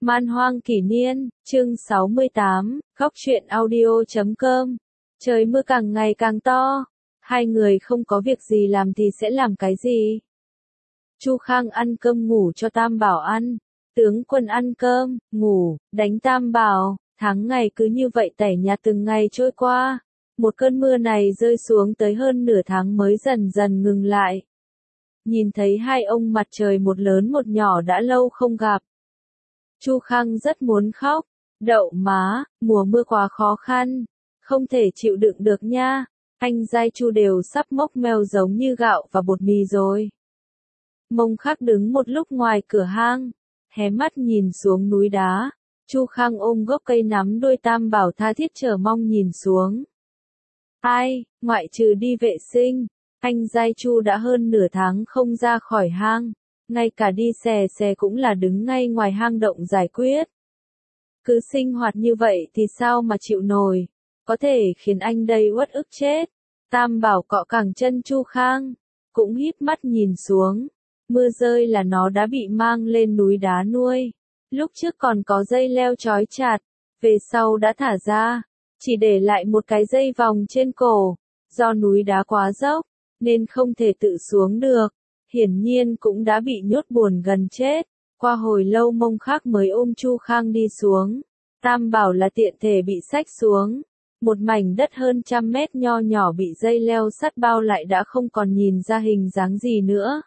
Man hoang kỷ niên, chương 68, góc truyện audio.com. Trời mưa càng ngày càng to, hai người không có việc gì làm thì sẽ làm cái gì? Chu Khang ăn cơm ngủ cho Tam Bảo ăn, tướng quân ăn cơm, ngủ, đánh Tam Bảo, tháng ngày cứ như vậy tẻ nhạt từng ngày trôi qua. Một cơn mưa này rơi xuống tới hơn nửa tháng mới dần dần ngừng lại. Nhìn thấy hai ông mặt trời một lớn một nhỏ đã lâu không gặp. Chu Khang rất muốn khóc, đậu má, mùa mưa quá khó khăn, không thể chịu đựng được nha, anh giai Chu đều sắp mốc meo giống như gạo và bột mì rồi. Mông Khắc đứng một lúc ngoài cửa hang, hé mắt nhìn xuống núi đá, Chu Khang ôm gốc cây nắm đuôi Tam Bảo tha thiết chờ mong nhìn xuống. Ai, ngoại trừ đi vệ sinh, anh giai Chu đã hơn nửa tháng không ra khỏi hang. Ngay cả đi xè cũng là đứng ngay ngoài hang động giải quyết. Cứ sinh hoạt như vậy thì sao mà chịu nổi, có thể khiến anh đây uất ức chết. Tam Bảo cọ cẳng chân Chu Khang, cũng híp mắt nhìn xuống. Mưa rơi là nó đã bị mang lên núi đá nuôi. Lúc trước còn có dây leo trói chặt, về sau đã thả ra, chỉ để lại một cái dây vòng trên cổ. Do núi đá quá dốc, nên không thể tự xuống được. Hiển nhiên cũng đã bị nhốt buồn gần chết, qua hồi lâu Mông Khắc mới ôm Chu Khang đi xuống. Tam Bảo là tiện thể bị xách xuống. Một mảnh đất hơn 100 mét nho nhỏ bị dây leo sắt bao lại đã không còn nhìn ra hình dáng gì nữa.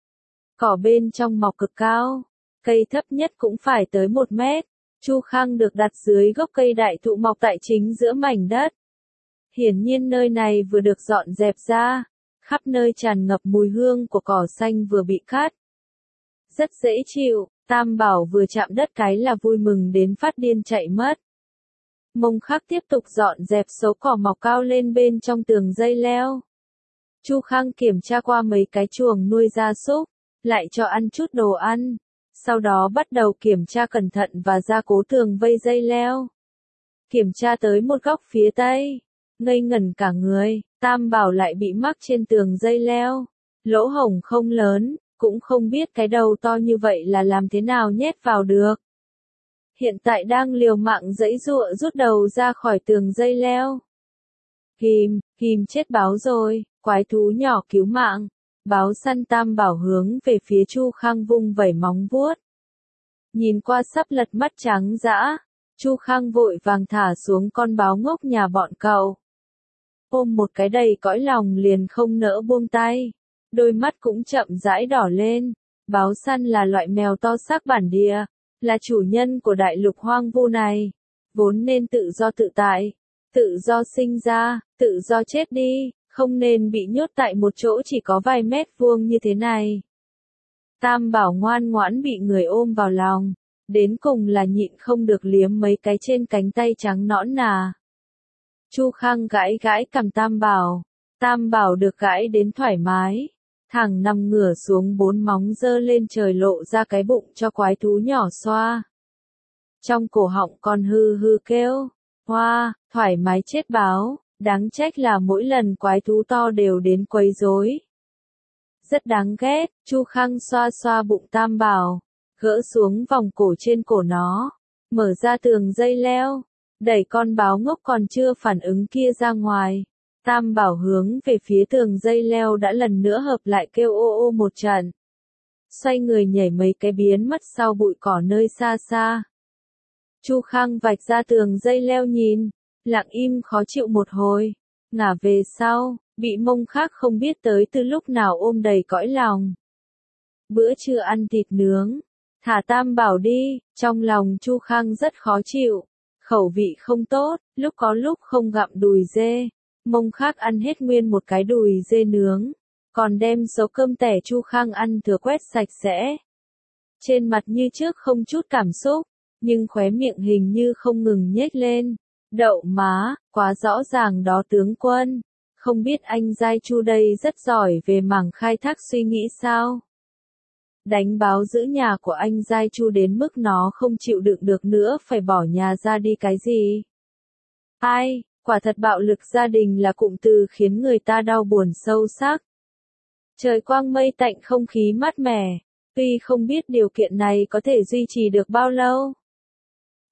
Cỏ bên trong mọc cực cao, cây thấp nhất cũng phải tới 1 mét. Chu Khang được đặt dưới gốc cây đại thụ mọc tại chính giữa mảnh đất. Hiển nhiên nơi này vừa được dọn dẹp ra. Khắp nơi tràn ngập mùi hương của cỏ xanh vừa bị cắt. Rất dễ chịu, Tam Bảo vừa chạm đất cái là vui mừng đến phát điên chạy mất. Mông Khắc tiếp tục dọn dẹp số cỏ mọc cao lên bên trong tường dây leo. Chu Khang kiểm tra qua mấy cái chuồng nuôi gia súc, lại cho ăn chút đồ ăn. Sau đó bắt đầu kiểm tra cẩn thận và gia cố tường vây dây leo. Kiểm tra tới một góc phía tây, ngây ngẩn cả người. Tam Bảo lại bị mắc trên tường dây leo. Lỗ hổng không lớn, cũng không biết cái đầu to như vậy là làm thế nào nhét vào được. Hiện tại đang liều mạng giãy giụa rút đầu ra khỏi tường dây leo. Kìm chết báo rồi, quái thú nhỏ cứu mạng. Báo săn Tam Bảo hướng về phía Chu Khang vung vẩy móng vuốt. Nhìn qua sắp lật mắt trắng dã, Chu Khang vội vàng thả xuống con báo ngốc nhà bọn cậu. Ôm một cái đầy cõi lòng liền không nỡ buông tay. Đôi mắt cũng chậm rãi đỏ lên. Báo săn là loại mèo to xác bản địa, là chủ nhân của đại lục hoang vu này. Vốn nên tự do tự tại, tự do sinh ra, tự do chết đi, không nên bị nhốt tại một chỗ chỉ có vài mét vuông như thế này. Tam Bảo ngoan ngoãn bị người ôm vào lòng, đến cùng là nhịn không được liếm mấy cái trên cánh tay trắng nõn nà. Chu Khang gãi gãi cằm Tam Bảo. Tam Bảo được gãi đến thoải mái. Thằng nằm ngửa xuống 4 móng giơ lên trời lộ ra cái bụng cho quái thú nhỏ xoa. Trong cổ họng còn hư hư kêu. Hoa, thoải mái chết báo. Đáng trách là mỗi lần quái thú to đều đến quấy rối. Rất đáng ghét. Chu Khang xoa xoa bụng Tam Bảo, gỡ xuống vòng cổ trên cổ nó, mở ra tường dây leo. Đẩy con báo ngốc còn chưa phản ứng kia ra ngoài. Tam Bảo hướng về phía tường dây leo đã lần nữa hợp lại kêu ô ô một trận. Xoay người nhảy mấy cái biến mất sau bụi cỏ nơi xa xa. Chu Khang vạch ra tường dây leo nhìn, lặng im khó chịu một hồi. Ngả về sau, bị Mông Khắc không biết tới từ lúc nào ôm đầy cõi lòng. Bữa trưa ăn thịt nướng, thả Tam Bảo đi, trong lòng Chu Khang rất khó chịu. Khẩu vị không tốt, lúc có lúc không gặm đùi dê. Mông Khắc ăn hết nguyên một cái đùi dê nướng, còn đem số cơm tẻ Chu Khang ăn thừa quét sạch sẽ. Trên mặt như trước không chút cảm xúc, nhưng khóe miệng hình như không ngừng nhếch lên. Đậu má, quá rõ ràng đó tướng quân. Không biết anh giai Chu đây rất giỏi về mảng khai thác suy nghĩ sao? Đánh báo giữ nhà của anh giai Chu đến mức nó không chịu đựng được nữa phải bỏ nhà ra đi cái gì? Ai, quả thật bạo lực gia đình là cụm từ khiến người ta đau buồn sâu sắc. Trời quang mây tạnh không khí mát mẻ, tuy không biết điều kiện này có thể duy trì được bao lâu,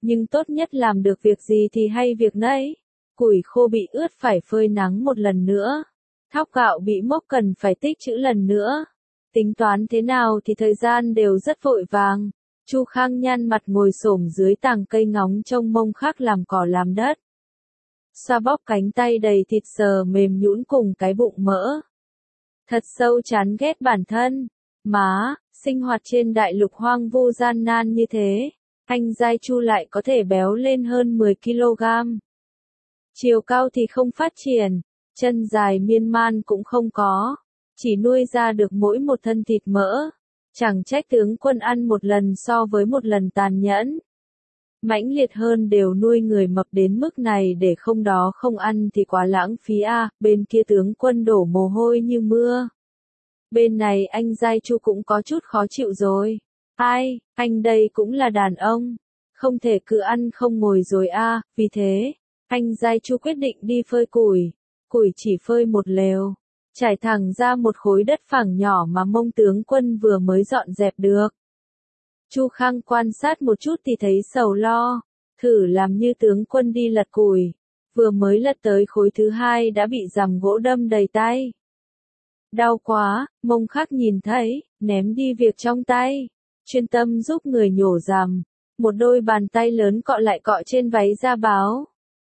Nhưng tốt nhất làm được việc gì thì hay việc nấy. Củi khô bị ướt phải phơi nắng một lần nữa. Thóc gạo bị mốc cần phải tích trữ lần nữa. Tính toán thế nào thì thời gian đều rất vội vàng. Chu Khang nhăn mặt ngồi xổm dưới tàng cây ngóng trông Mông Khắc làm cỏ làm đất. Xoa bóp cánh tay đầy thịt sờ mềm nhũn cùng cái bụng mỡ. Thật sâu chán ghét bản thân. Má, sinh hoạt trên đại lục hoang vu gian nan như thế. Anh Giai Chu lại có thể béo lên hơn 10 kg. Chiều cao thì không phát triển, chân dài miên man cũng không có, chỉ nuôi ra được mỗi một thân thịt mỡ. Chẳng trách tướng quân ăn một lần so với một lần tàn nhẫn. Mãnh liệt hơn đều nuôi người mập đến mức này để không đó không ăn thì quá lãng phí a. Bên kia tướng quân đổ mồ hôi như mưa. Bên này anh Giai Chu cũng có chút khó chịu rồi. Ai, anh đây cũng là đàn ông, không thể cứ ăn không ngồi rồi a. Vì thế, anh Giai Chu quyết định đi phơi củi. Củi chỉ phơi một lều, trải thẳng ra một khối đất phẳng nhỏ mà Mông tướng quân vừa mới dọn dẹp được. Chu Khang quan sát một chút thì thấy sầu lo, thử làm như tướng quân đi lật củi, vừa mới lật tới khối thứ hai đã bị rằm gỗ đâm đầy tay. Đau quá, Mông Khắc nhìn thấy, ném đi việc trong tay, chuyên tâm giúp người nhổ rằm. Một đôi bàn tay lớn cọ lại cọ trên váy da báo.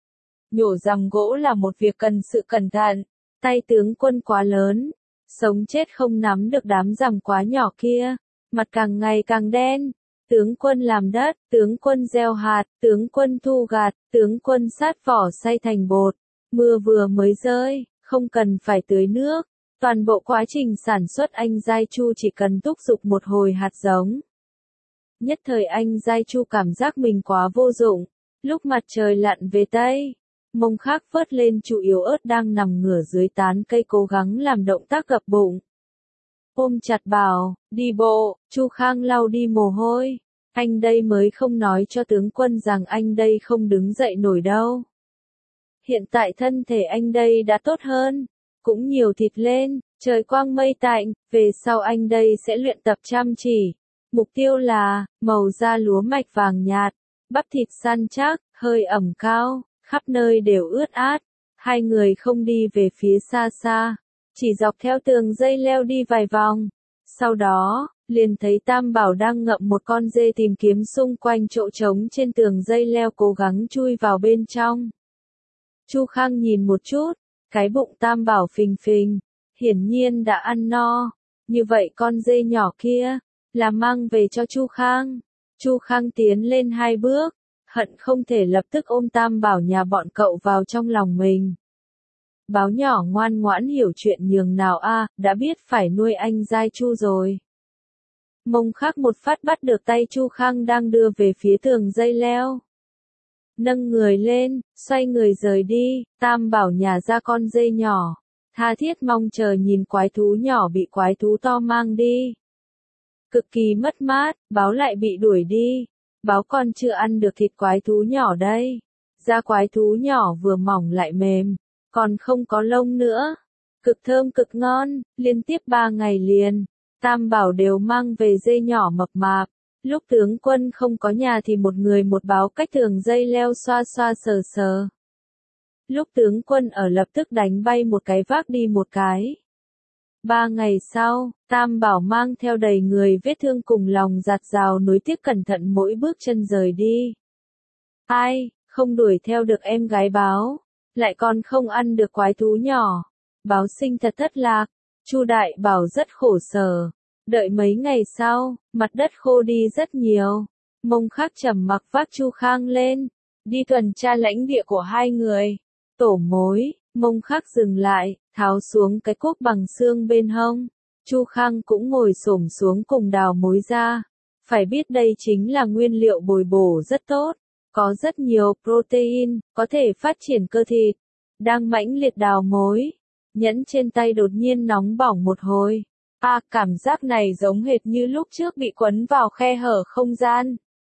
Nhổ rằm gỗ là một việc cần sự cẩn thận, tay tướng quân quá lớn, sống chết không nắm được đám rằm quá nhỏ kia, mặt càng ngày càng đen. Tướng quân làm đất, tướng quân gieo hạt, tướng quân thu gặt, tướng quân sát vỏ xay thành bột. Mưa vừa mới rơi, không cần phải tưới nước. Toàn bộ quá trình sản xuất anh Giai Chu chỉ cần thúc giục một hồi hạt giống. Nhất thời anh Giai Chu cảm giác mình quá vô dụng. Lúc mặt trời lặn về Tây, Mông Khắc vớt lên Chu yếu ớt đang nằm ngửa dưới tán cây cố gắng làm động tác gập bụng. Ôm chặt bảo, đi bộ. Chu Khang lau đi mồ hôi. Anh đây mới không nói cho tướng quân rằng anh đây không đứng dậy nổi đâu. Hiện tại thân thể anh đây đã tốt hơn, cũng nhiều thịt lên, trời quang mây tạnh, về sau anh đây sẽ luyện tập chăm chỉ. Mục tiêu là, màu da lúa mạch vàng nhạt, bắp thịt săn chắc, hơi ẩm cao, khắp nơi đều ướt át. Hai người không đi về phía xa xa, chỉ dọc theo tường dây leo đi vài vòng. Sau đó, liền thấy Tam Bảo đang ngậm một con dê tìm kiếm xung quanh chỗ trống trên tường dây leo cố gắng chui vào bên trong. Chu Khang nhìn một chút, cái bụng Tam Bảo phình phình, hiển nhiên đã ăn no. Như vậy con dê nhỏ kia, là mang về cho Chu Khang. Chu Khang tiến lên 2 bước, hận không thể lập tức ôm Tam Bảo nhà bọn cậu vào trong lòng mình. Báo nhỏ ngoan ngoãn hiểu chuyện nhường nào a, đã biết phải nuôi anh Giai Chu rồi. Mông Khắc một phát bắt được tay Chu Khang đang đưa về phía tường dây leo. Nâng người lên, xoay người rời đi. Tam Bảo nhả ra con dê nhỏ, tha thiết mong chờ nhìn quái thú nhỏ bị quái thú to mang đi. Cực kỳ mất mát, báo lại bị đuổi đi. Báo còn chưa ăn được thịt quái thú nhỏ đây. Da quái thú nhỏ vừa mỏng lại mềm, còn không có lông nữa. Cực thơm cực ngon, liên tiếp 3 ngày liền, Tam Bảo đều mang về dê nhỏ mập mạp. Lúc tướng quân không có nhà thì một người một báo cách tường dây leo xoa xoa sờ sờ. Lúc tướng quân ở lập tức đánh bay một cái vác đi một cái. 3 ngày sau, Tam Bảo mang theo đầy người vết thương cùng lòng dạt dào nuối tiếc cẩn thận mỗi bước chân rời đi. Ai, không đuổi theo được em gái báo, lại còn không ăn được quái thú nhỏ. Báo sinh thật thất lạc, Chu Đại Bảo rất khổ sở. Đợi mấy ngày sau, mặt đất khô đi rất nhiều. Mông Khắc trầm mặc vác Chu Khang lên, đi tuần tra lãnh địa của hai người. Tổ mối, Mông Khắc dừng lại, tháo xuống cái cuốc bằng xương bên hông. Chu Khang cũng ngồi xổm xuống cùng đào mối ra. Phải biết đây chính là nguyên liệu bồi bổ rất tốt, có rất nhiều protein, có thể phát triển cơ thịt. Đang mãnh liệt đào mối, nhẫn trên tay đột nhiên nóng bỏng một hồi. Cảm giác này giống hệt như lúc trước bị quấn vào khe hở không gian.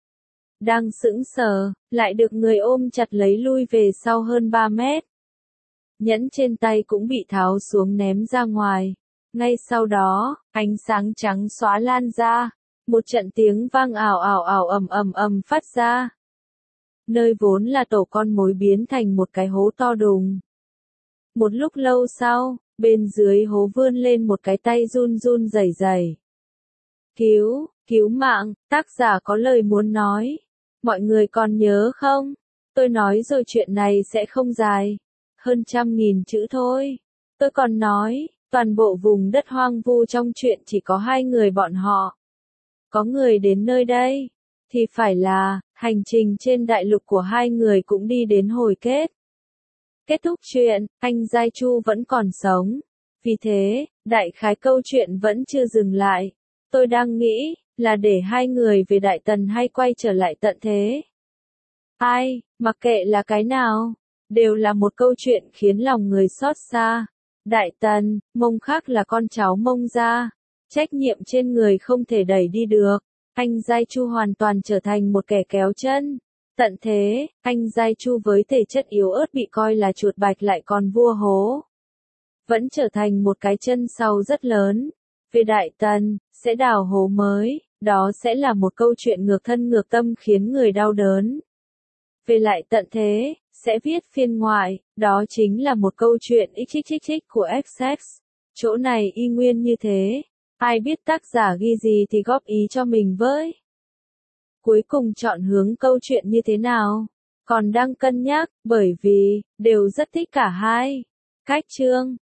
Đang sững sờ, lại được người ôm chặt lấy lui về sau hơn 3 mét. Nhẫn trên tay cũng bị tháo xuống ném ra ngoài. Ngay sau đó, ánh sáng trắng xóa lan ra. Một trận tiếng vang ảo ảo ảo ầm ầm ầm phát ra. nơi vốn là tổ con mối biến thành một cái hố to đùng. Một lúc lâu sau, bên dưới hố vươn lên một cái tay run run rẩy rẩy. Cứu mạng, tác giả có lời muốn nói. Mọi người còn nhớ không? Tôi nói rồi chuyện này sẽ không dài. Hơn 100.000 chữ thôi. Tôi còn nói, toàn bộ vùng đất hoang vu trong chuyện chỉ có 2 người bọn họ. Có người đến nơi đây, thì phải là, hành trình trên đại lục của 2 người cũng đi đến hồi kết. Kết thúc chuyện, anh Giai Chu vẫn còn sống. Vì thế, đại khái câu chuyện vẫn chưa dừng lại. Tôi đang nghĩ, là để 2 người về Đại Tần hay quay trở lại tận thế. Ai, mặc kệ là cái nào, đều là một câu chuyện khiến lòng người xót xa. Đại Tần, Mông Khắc là con cháu Mông gia, trách nhiệm trên người không thể đẩy đi được. Anh Giai Chu hoàn toàn trở thành một kẻ kéo chân. Tận thế, anh Giai Chu với thể chất yếu ớt bị coi là chuột bạch lại còn vua hố. Vẫn trở thành một cái chân sau rất lớn. Về Đại Tần, sẽ đào hố mới, đó sẽ là một câu chuyện ngược thân ngược tâm khiến người đau đớn. Về lại tận thế, sẽ viết phiên ngoại, đó chính là một câu chuyện XXXX của XX. Chỗ này y nguyên như thế. Ai biết tác giả ghi gì thì góp ý cho mình với. Cuối cùng chọn hướng câu chuyện như thế nào? Còn đang cân nhắc, bởi vì, đều rất thích cả hai. Cách chương